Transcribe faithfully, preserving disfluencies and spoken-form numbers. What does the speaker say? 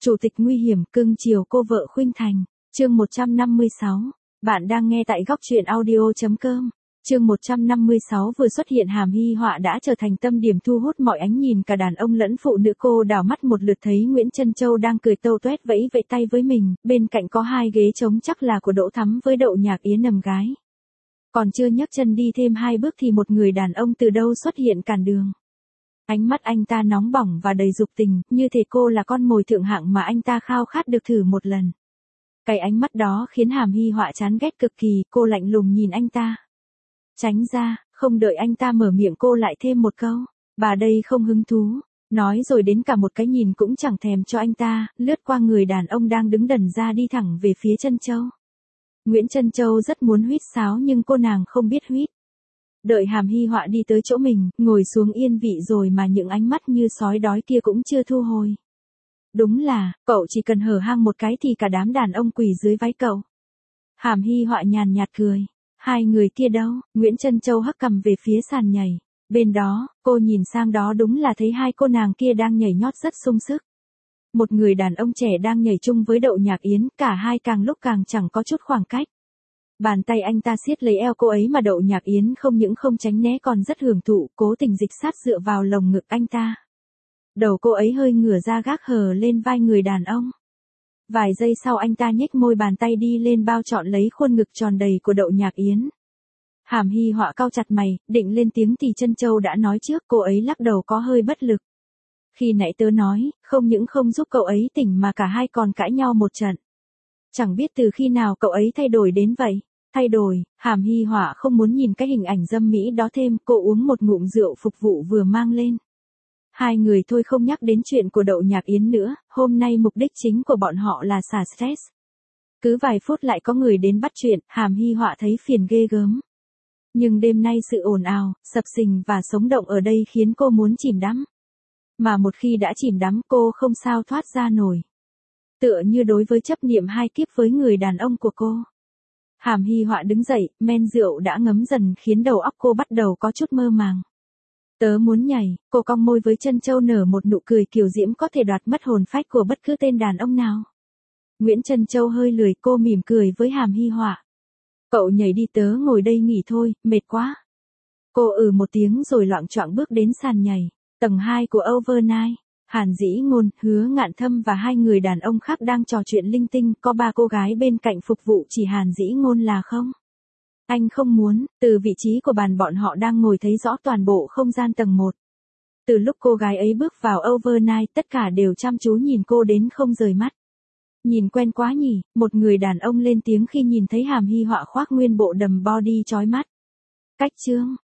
Chủ tịch nguy hiểm cưng chiều cô vợ Khuynh Thành. Chương một trăm năm mươi sáu. Bạn đang nghe tại góc truyện audio.com. Chương một trăm năm mươi sáu vừa xuất hiện Hàm Hy Họa đã trở thành tâm điểm thu hút mọi ánh nhìn cả đàn ông lẫn phụ nữ. Cô đảo mắt một lượt thấy Nguyễn Trân Châu đang cười tâu toét vẫy vẫy tay với mình, bên cạnh có hai ghế trống chắc là của Đỗ Thắm với Đậu Nhạc Yến nằm gái. Còn chưa nhấc chân đi thêm hai bước thì một người đàn ông từ đâu xuất hiện cản đường. Ánh mắt anh ta nóng bỏng và đầy dục tình, như thể cô là con mồi thượng hạng mà anh ta khao khát được thử một lần. Cái ánh mắt đó khiến Hàm Hy Họa chán ghét cực kỳ, cô lạnh lùng nhìn anh ta. Tránh ra, không đợi anh ta mở miệng cô lại thêm một câu. Bà đây không hứng thú. Nói rồi đến cả một cái nhìn cũng chẳng thèm cho anh ta, lướt qua người đàn ông đang đứng đần ra đi thẳng về phía Trân Châu. Nguyễn Trân Châu rất muốn huýt sáo nhưng cô nàng không biết huýt. Đợi Hàm Hy Họa đi tới chỗ mình, ngồi xuống yên vị rồi mà những ánh mắt như sói đói kia cũng chưa thu hồi. Đúng là, cậu chỉ cần hở hang một cái thì cả đám đàn ông quỳ dưới váy cậu. Hàm Hy Họa nhàn nhạt cười. Hai người kia đâu? Nguyễn Trân Châu hất cằm về phía sàn nhảy. Bên đó, cô nhìn sang đó đúng là thấy hai cô nàng kia đang nhảy nhót rất sung sức. Một người đàn ông trẻ đang nhảy chung với Đậu Nhạc Yến, cả hai càng lúc càng chẳng có chút khoảng cách. Bàn tay anh ta siết lấy eo cô ấy mà Đậu Nhạc Yến không những không tránh né còn rất hưởng thụ, cố tình dịch sát dựa vào lồng ngực anh ta. Đầu cô ấy hơi ngửa ra gác hờ lên vai người đàn ông. Vài giây sau anh ta nhếch môi bàn tay đi lên bao trọn lấy khuôn ngực tròn đầy của Đậu Nhạc Yến. Hàm Hy Họa cau chặt mày, định lên tiếng thì Trân Châu đã nói trước, cô ấy lắc đầu có hơi bất lực. Khi nãy tớ nói, không những không giúp cậu ấy tỉnh mà cả hai còn cãi nhau một trận. Chẳng biết từ khi nào cậu ấy thay đổi đến vậy. Thay đổi, Hàm Hy Họa không muốn nhìn cái hình ảnh dâm mỹ đó thêm, cô uống một ngụm rượu phục vụ vừa mang lên. Hai người thôi không nhắc đến chuyện của Đậu Nhạc Yến nữa, hôm nay mục đích chính của bọn họ là xả stress. Cứ vài phút lại có người đến bắt chuyện, Hàm Hy Họa thấy phiền ghê gớm. Nhưng đêm nay sự ồn ào, sập sình và sống động ở đây khiến cô muốn chìm đắm. Mà một khi đã chìm đắm cô không sao thoát ra nổi. Tựa như đối với chấp niệm hai kiếp với người đàn ông của cô. Hàm Hy Họa đứng dậy, men rượu đã ngấm dần khiến đầu óc cô bắt đầu có chút mơ màng. Tớ muốn nhảy, cô cong môi với Trân Châu nở một nụ cười kiều diễm có thể đoạt mất hồn phách của bất cứ tên đàn ông nào. Nguyễn Trân Châu hơi lười, cô mỉm cười với Hàm Hy Họa. Cậu nhảy đi, tớ ngồi đây nghỉ thôi, mệt quá. Cô ừ một tiếng rồi loạng choạng bước đến sàn nhảy, tầng hai của Overnight. Hàn Dĩ Ngôn, Hứa Ngạn Thâm và hai người đàn ông khác đang trò chuyện linh tinh, có ba cô gái bên cạnh phục vụ, chỉ Hàn Dĩ Ngôn là không. Anh không muốn, từ vị trí của bàn bọn họ đang ngồi thấy rõ toàn bộ không gian tầng một. Từ lúc cô gái ấy bước vào Overnight, tất cả đều chăm chú nhìn cô đến không rời mắt. Nhìn quen quá nhỉ, một người đàn ông lên tiếng khi nhìn thấy Hàm Hy Họa khoác nguyên bộ đầm body chói mắt. Cách chương,